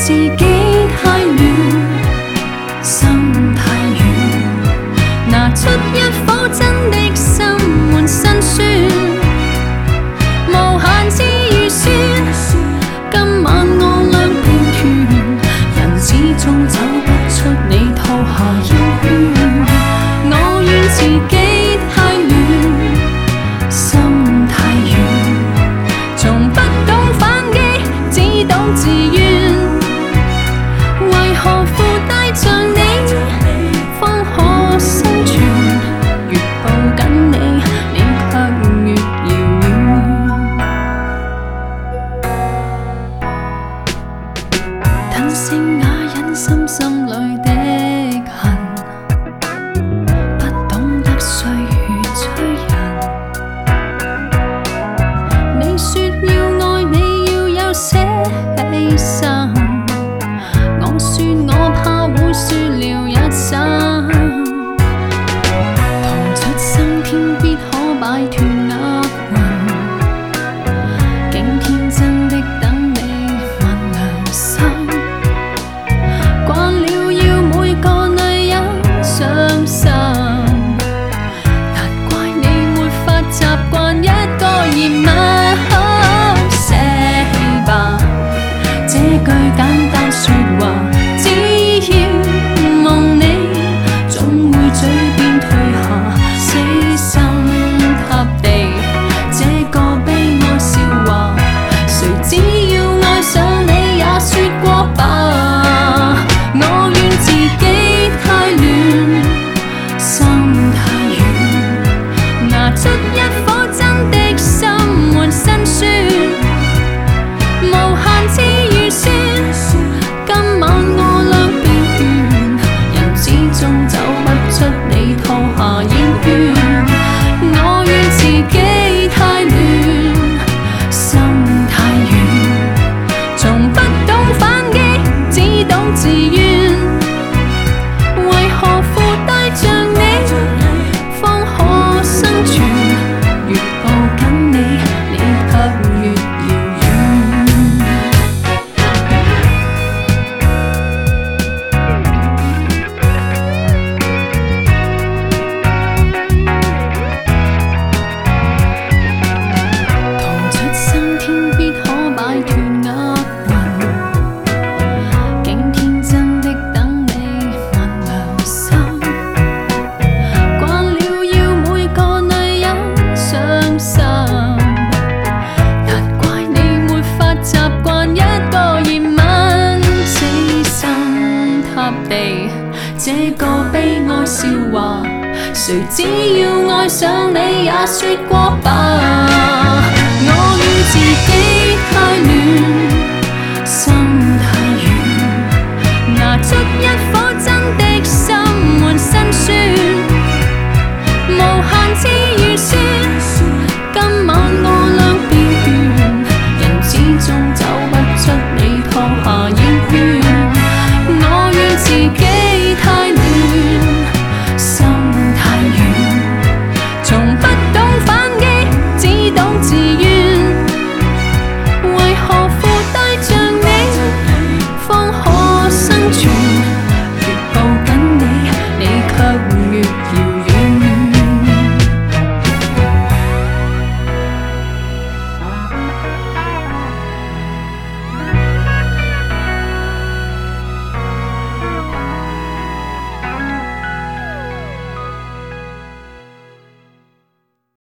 自己太亂，心太軟，拿出一顆真的心換辛酸，無限次預算。今晚我兩邊團，人始終走不出你套下煙圈。我怨自己太亂，心太軟，從不懂反擊，只懂自怨。為何附帶着你，方可生存？越抱緊你，你卻越遙遠。等聲啞忍心心裏的恨，不懂得歲月催人。你說要愛你要有些犧牲，我說我怕會輸了一生。逃出生天必可擺脫厄運，竟天真的等你問良心。慣了要每個女人傷心，難怪你沒法習慣一個熱吻。捨棄吧，這句簡單說話，只要夢你，總會嘴邊退下，死心塌地。這個悲哀笑話，誰只要愛上你也說過吧。我怨自己太亂，心太軟，拿出一顆真的心換辛酸，無限次預算。今晚我兩邊團，人始終走不出你套下煙圈。我怨自己太亂，心太軟，從不懂反擊，只懂自怨。為何附帶着你，方可生存？越抱緊你，你卻越遙遠。逃出生天必可擺脫厄運，竟天真的等你問良心。慣了要每個女人傷心，難怪你沒法習慣一個熱吻，死心塌地。這個悲哀笑話，誰只要愛上你也說過吧。